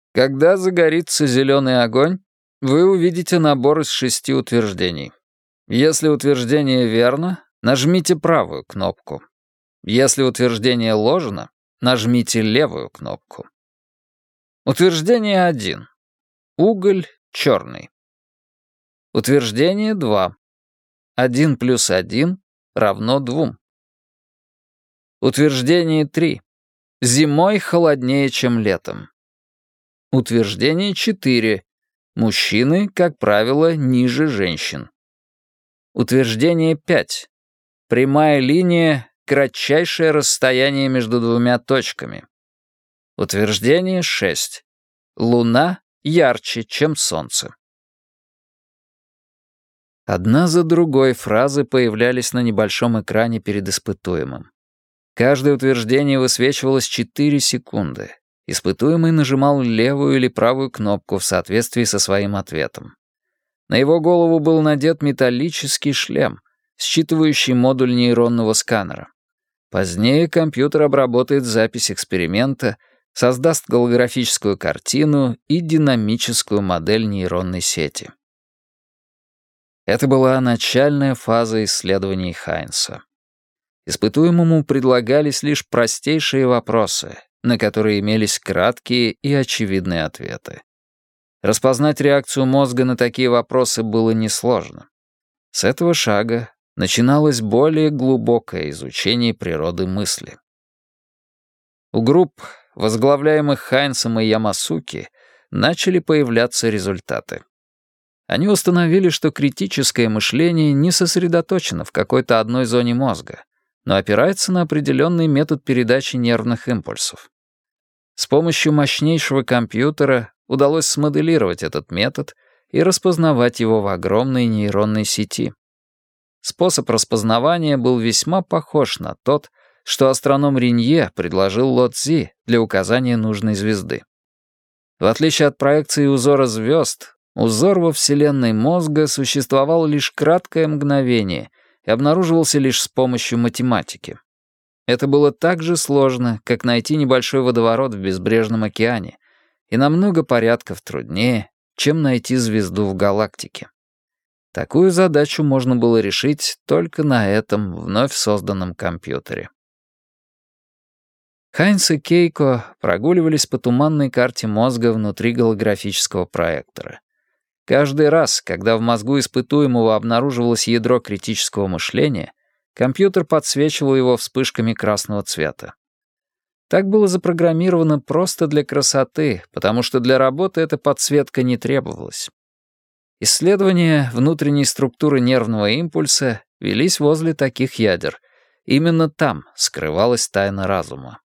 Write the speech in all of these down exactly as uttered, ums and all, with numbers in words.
Когда загорится зеленый огонь, вы увидите набор из шести утверждений. Если утверждение верно, нажмите правую кнопку. Если утверждение ложно, нажмите левую кнопку. Утверждение один. Уголь черный. Утверждение два. один плюс один равно двум. Утверждение три. Зимой холоднее, чем летом. Утверждение четыре. Мужчины, как правило, ниже женщин. Утверждение пять. Прямая линия — кратчайшее расстояние между двумя точками. Утверждение шесть. Луна ярче, чем солнце. Одна за другой фразы появлялись на небольшом экране перед испытуемым. Каждое утверждение высвечивалось четыре секунды. Испытуемый нажимал левую или правую кнопку в соответствии со своим ответом. На его голову был надет металлический шлем, считывающий модуль нейронного сканера. Позднее компьютер обработает запись эксперимента, создаст голографическую картину и динамическую модель нейронной сети. Это была начальная фаза исследований Хайнса. Испытуемому предлагались лишь простейшие вопросы, на которые имелись краткие и очевидные ответы. Распознать реакцию мозга на такие вопросы было несложно. С этого шага начиналось более глубокое изучение природы мысли. У групп, возглавляемых Хайнсом и Ямасуки, начали появляться результаты. Они установили, что критическое мышление не сосредоточено в какой-то одной зоне мозга, но опирается на определенный метод передачи нервных импульсов. С помощью мощнейшего компьютера удалось смоделировать этот метод и распознавать его в огромной нейронной сети. Способ распознавания был весьма похож на тот, что астроном Ринье предложил Ло Цзи для указания нужной звезды. В отличие от проекции узора звезд, узор во Вселенной мозга существовал лишь краткое мгновение и обнаруживался лишь с помощью математики. Это было так же сложно, как найти небольшой водоворот в безбрежном океане, и на много порядков труднее, чем найти звезду в галактике. Такую задачу можно было решить только на этом вновь созданном компьютере. Хайнс и Кейко прогуливались по туманной карте мозга внутри голографического проектора. Каждый раз, когда в мозгу испытуемого обнаруживалось ядро критического мышления, компьютер подсвечивал его вспышками красного цвета. Так было запрограммировано просто для красоты, потому что для работы эта подсветка не требовалась. Исследования внутренней структуры нервного импульса велись возле таких ядер. Именно там скрывалась тайна разума.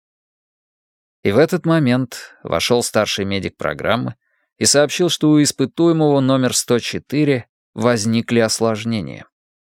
И в этот момент вошел старший медик программы и сообщил, что у испытуемого номер сто четыре возникли осложнения.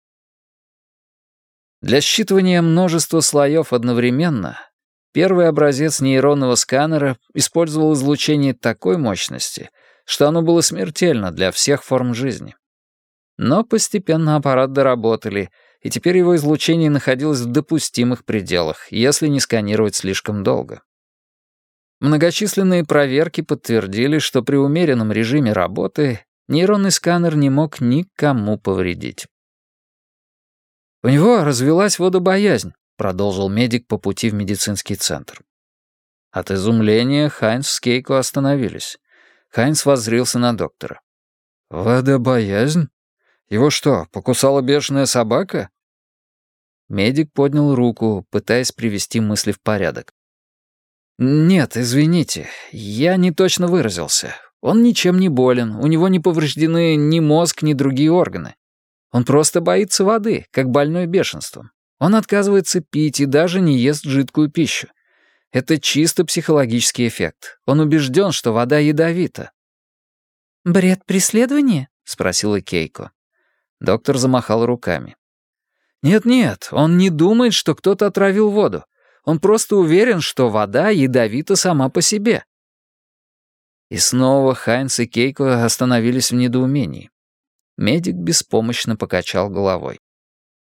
Для считывания множества слоев одновременно первый образец нейронного сканера использовал излучение такой мощности, что оно было смертельно для всех форм жизни. Но постепенно аппарат доработали, и теперь его излучение находилось в допустимых пределах, если не сканировать слишком долго. Многочисленные проверки подтвердили, что при умеренном режиме работы нейронный сканер не мог никому повредить. «У него развилась водобоязнь», — продолжил медик по пути в медицинский центр. От изумления Хайнс с Кейко остановились. Хайнс воззрился на доктора. «Водобоязнь? Его что, покусала бешеная собака?» Медик поднял руку, пытаясь привести мысли в порядок. «Нет, извините, я не точно выразился. Он ничем не болен, у него не повреждены ни мозг, ни другие органы. Он просто боится воды, как больной бешенством. Он отказывается пить и даже не ест жидкую пищу. Это чисто психологический эффект. Он убежден, что вода ядовита». «Бред преследования?» — спросила Кейко. Доктор замахал руками. «Нет-нет, он не думает, что кто-то отравил воду. Он просто уверен, что вода ядовита сама по себе». И снова Хайнс и Кейко остановились в недоумении. Медик беспомощно покачал головой.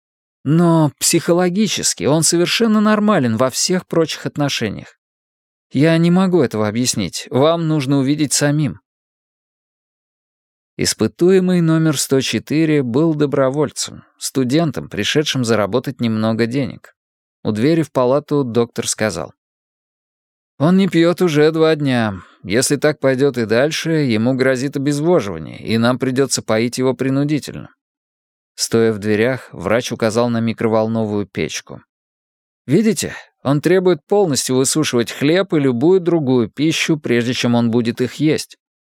«Но психологически он совершенно нормален во всех прочих отношениях. Я не могу этого объяснить. Вам нужно увидеть самим». Испытуемый номер сто четыре был добровольцем, студентом, пришедшим заработать немного денег. У двери в палату доктор сказал: «Он не пьет уже два дня. Если так пойдет и дальше, ему грозит обезвоживание, и нам придется поить его принудительно». Стоя в дверях, врач указал на микроволновую печку. «Видите, он требует полностью высушивать хлеб и любую другую пищу, прежде чем он будет их есть».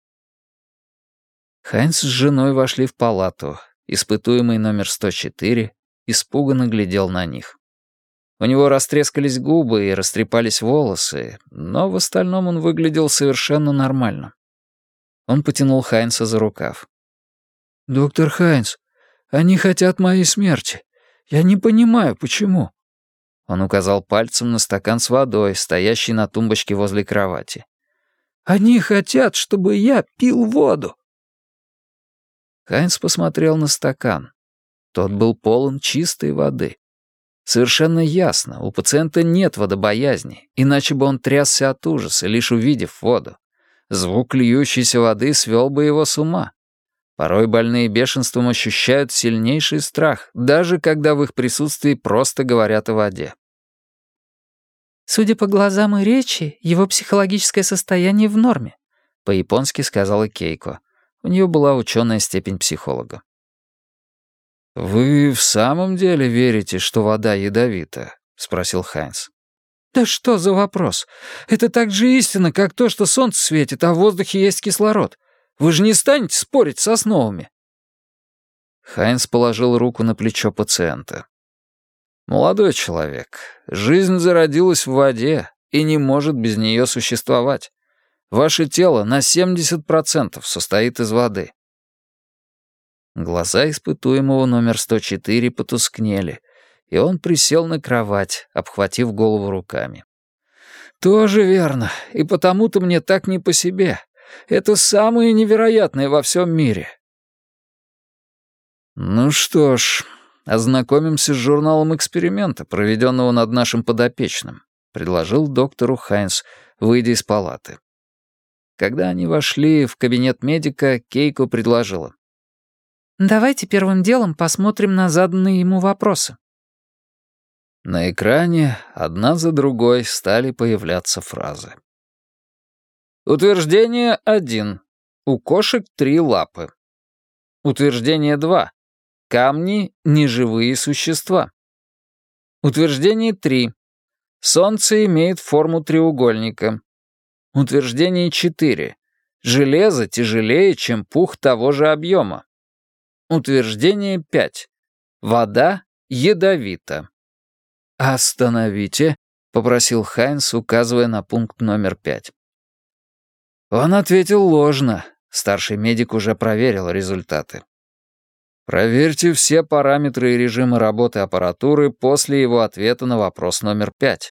Хайнц с женой вошли в палату. Испытуемый номер сто четыре испуганно глядел на них. У него растрескались губы и растрепались волосы, но в остальном он выглядел совершенно нормально. Он потянул Хайнца за рукав. «Доктор Хайнц, они хотят моей смерти. Я не понимаю, почему». Он указал пальцем на стакан с водой, стоящий на тумбочке возле кровати. «Они хотят, чтобы я пил воду». Хайнц посмотрел на стакан. Тот был полон чистой воды. Совершенно ясно, у пациента нет водобоязни, иначе бы он трясся от ужаса, лишь увидев воду. Звук льющейся воды свел бы его с ума. Порой больные бешенством ощущают сильнейший страх, даже когда в их присутствии просто говорят о воде. «Судя по глазам и речи, его психологическое состояние в норме», — по-японски сказала Кейко. У нее была ученая степень психолога. «Вы в самом деле верите, что вода ядовита?» — спросил Хайнц. «Да что за вопрос? Это так же истинно, как то, что солнце светит, а в воздухе есть кислород. Вы же не станете спорить с основами?» Хайнц положил руку на плечо пациента. «Молодой человек, жизнь зародилась в воде и не может без нее существовать. Ваше тело на семьдесят процентов состоит из воды». Глаза испытуемого номер сто четыре потускнели, и он присел на кровать, обхватив голову руками. «Тоже верно, и потому-то мне так не по себе. Это самое невероятное во всем мире». «Ну что ж, ознакомимся с журналом эксперимента, проведенного над нашим подопечным», предложил доктору Хайнц, выйдя из палаты. Когда они вошли в кабинет медика, Кейко предложила: «Давайте первым делом посмотрим на заданные ему вопросы». На экране одна за другой стали появляться фразы. Утверждение один. У кошек три лапы. Утверждение два. Камни — неживые существа. Утверждение три. Солнце имеет форму треугольника. Утверждение четыре. Железо тяжелее, чем пух того же объема. Утверждение пять. Вода ядовита. «Остановите», — попросил Хайнц, указывая на пункт номер пять. Он ответил ложно. Старший медик уже проверил результаты. Проверьте все параметры и режимы работы аппаратуры после его ответа на вопрос номер пять.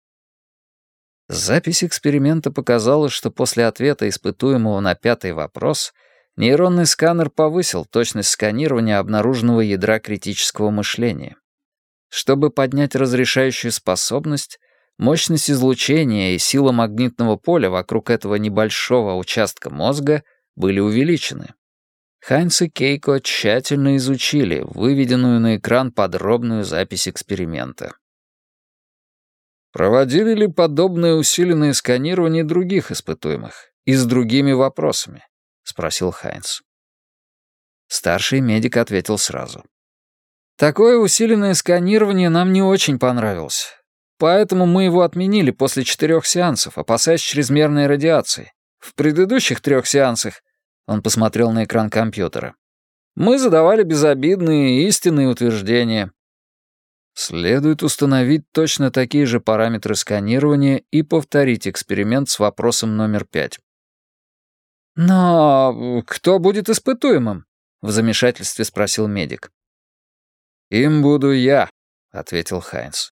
Запись эксперимента показала, что после ответа испытуемого на пятый вопрос нейронный сканер повысил точность сканирования обнаруженного ядра критического мышления. Чтобы поднять разрешающую способность, мощность излучения и сила магнитного поля вокруг этого небольшого участка мозга были увеличены. Хайнц и Кейко тщательно изучили выведенную на экран подробную запись эксперимента. Проводили ли подобное усиленное сканирование других испытуемых и с другими вопросами? — спросил Хайнц. Старший медик ответил сразу. «Такое усиленное сканирование нам не очень понравилось. Поэтому мы его отменили после четырех сеансов, опасаясь чрезмерной радиации. В предыдущих трех сеансах...» — он посмотрел на экран компьютера. «Мы задавали безобидные истинные утверждения». Следует установить точно такие же параметры сканирования и повторить эксперимент с вопросом номер пять. «Но кто будет испытуемым?» — в замешательстве спросил медик. «Им буду я», — ответил Хайнц.